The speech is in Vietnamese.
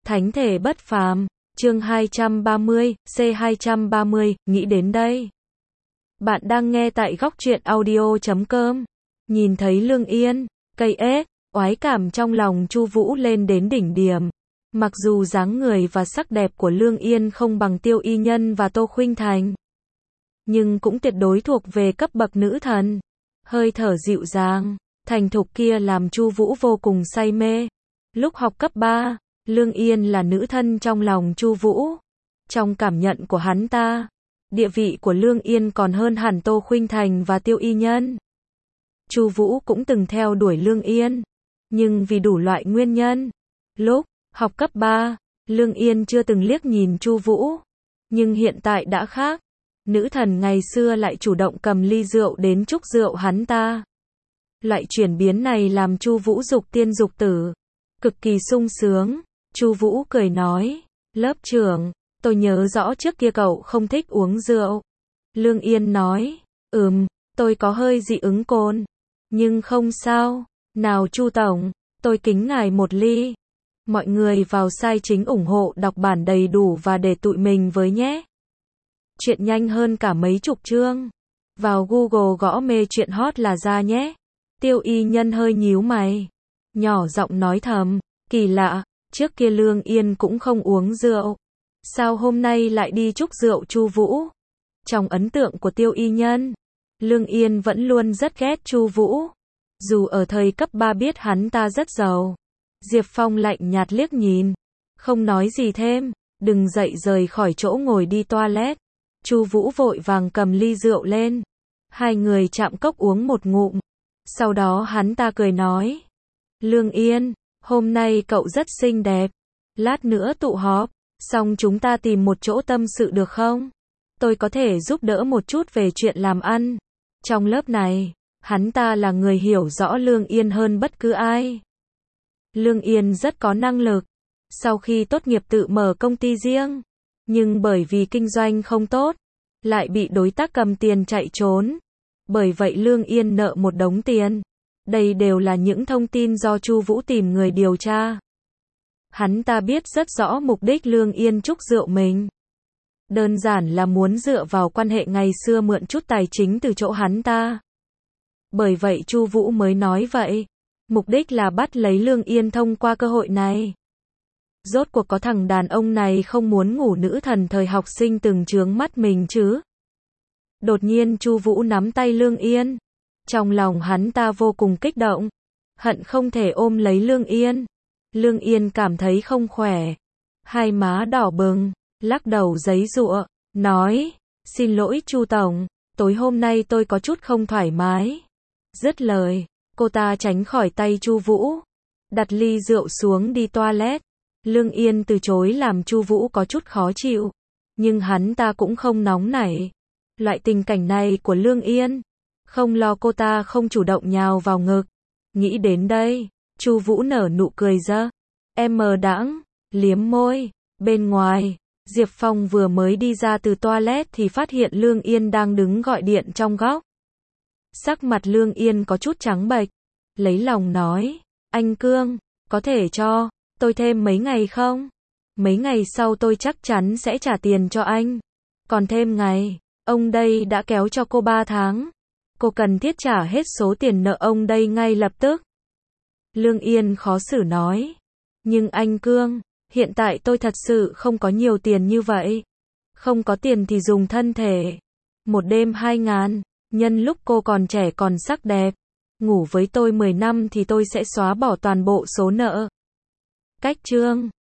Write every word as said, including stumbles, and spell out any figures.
Thánh thể bất phàm, chương hai trăm ba mươi, C hai trăm ba mươi, nghĩ đến đây. Bạn đang nghe tại góc truyện audio chấm com. Nhìn thấy Lương Yên, cây ế, oái cảm trong lòng Chu Vũ lên đến đỉnh điểm. Mặc dù dáng người và sắc đẹp của Lương Yên không bằng Tiêu Y Nhân và Tô Khuynh Thành, nhưng cũng tuyệt đối thuộc về cấp bậc nữ thần. Hơi thở dịu dàng, thành thục kia làm Chu Vũ vô cùng say mê. Lúc học cấp ba, Lương Yên là nữ thân trong lòng Chu Vũ. Trong cảm nhận của hắn ta, địa vị của Lương Yên còn hơn hẳn Tô Khuynh Thành và Tiêu Y Nhân. Chu Vũ cũng từng theo đuổi Lương Yên, nhưng vì đủ loại nguyên nhân, lúc học cấp ba, Lương Yên chưa từng liếc nhìn Chu Vũ, nhưng hiện tại đã khác. Nữ thần ngày xưa lại chủ động cầm ly rượu đến chúc rượu hắn ta. Loại chuyển biến này làm Chu Vũ dục tiên dục tử, cực kỳ sung sướng. Chu Vũ cười nói, lớp trưởng, tôi nhớ rõ trước kia cậu không thích uống rượu. Lương Yên nói, ừm, tôi có hơi dị ứng cồn, nhưng không sao. Nào Chu tổng, tôi kính ngài một ly. Mọi người vào site chính ủng hộ đọc bản đầy đủ và để tụi mình với nhé. Chuyện nhanh hơn cả mấy chục chương. Vào Google gõ mê chuyện hot là ra nhé. Tiêu Y Nhân hơi nhíu mày, nhỏ giọng nói thầm, kỳ lạ, trước kia Lương Yên cũng không uống rượu, sao hôm nay lại đi chúc rượu Chu Vũ? Trong ấn tượng của Tiêu Y Nhân, Lương Yên vẫn luôn rất ghét Chu Vũ. Dù ở thời cấp ba biết hắn ta rất giàu. Diệp Phong lạnh nhạt liếc nhìn, không nói gì thêm, đừng dậy rời khỏi chỗ ngồi đi toilet. Chu Vũ vội vàng cầm ly rượu lên. Hai người chạm cốc uống một ngụm. Sau đó hắn ta cười nói, Lương Yên, hôm nay cậu rất xinh đẹp. Lát nữa tụ họp, xong chúng ta tìm một chỗ tâm sự được không? Tôi có thể giúp đỡ một chút về chuyện làm ăn. Trong lớp này, hắn ta là người hiểu rõ Lương Yên hơn bất cứ ai. Lương Yên rất có năng lực. Sau khi tốt nghiệp tự mở công ty riêng, nhưng bởi vì kinh doanh không tốt, lại bị đối tác cầm tiền chạy trốn. Bởi vậy Lương Yên nợ một đống tiền. Đây đều là những thông tin do Chu Vũ tìm người điều tra. Hắn ta biết rất rõ mục đích Lương Yên chúc rượu mình. Đơn giản là muốn dựa vào quan hệ ngày xưa mượn chút tài chính từ chỗ hắn ta. Bởi vậy Chu Vũ mới nói vậy. Mục đích là bắt lấy Lương Yên thông qua cơ hội này. Rốt cuộc có thằng đàn ông này không muốn ngủ nữ thần thời học sinh từng chướng mắt mình chứ? Đột nhiên Chu Vũ nắm tay Lương Yên. Trong lòng hắn ta vô cùng kích động, hận không thể ôm lấy Lương Yên. Lương Yên cảm thấy không khỏe, hai má đỏ bừng, lắc đầu giãy giụa, nói, xin lỗi Chu tổng, tối hôm nay tôi có chút không thoải mái. Dứt lời, cô ta tránh khỏi tay Chu Vũ, đặt ly rượu xuống đi toilet. Lương Yên từ chối làm Chu Vũ có chút khó chịu, nhưng hắn ta cũng không nóng nảy. Loại tình cảnh này của Lương Yên, không lo cô ta không chủ động nhào vào ngực. Nghĩ đến đây, Chu Vũ nở nụ cười ra, em mờ đãng, liếm môi. Bên ngoài, Diệp Phong vừa mới đi ra từ toilet thì phát hiện Lương Yên đang đứng gọi điện trong góc. Sắc mặt Lương Yên có chút trắng bệch, lấy lòng nói, anh Cương, có thể cho tôi thêm mấy ngày không? Mấy ngày sau tôi chắc chắn sẽ trả tiền cho anh. Còn thêm ngày, ông đây đã kéo cho cô ba tháng. Cô cần thiết trả hết số tiền nợ ông đây ngay lập tức. Lương Yên khó xử nói, nhưng anh Cương, hiện tại tôi thật sự không có nhiều tiền như vậy. Không có tiền thì dùng thân thể. Một đêm hai ngàn, nhân lúc cô còn trẻ còn sắc đẹp. Ngủ với tôi mười năm thì tôi sẽ xóa bỏ toàn bộ số nợ. Cách chương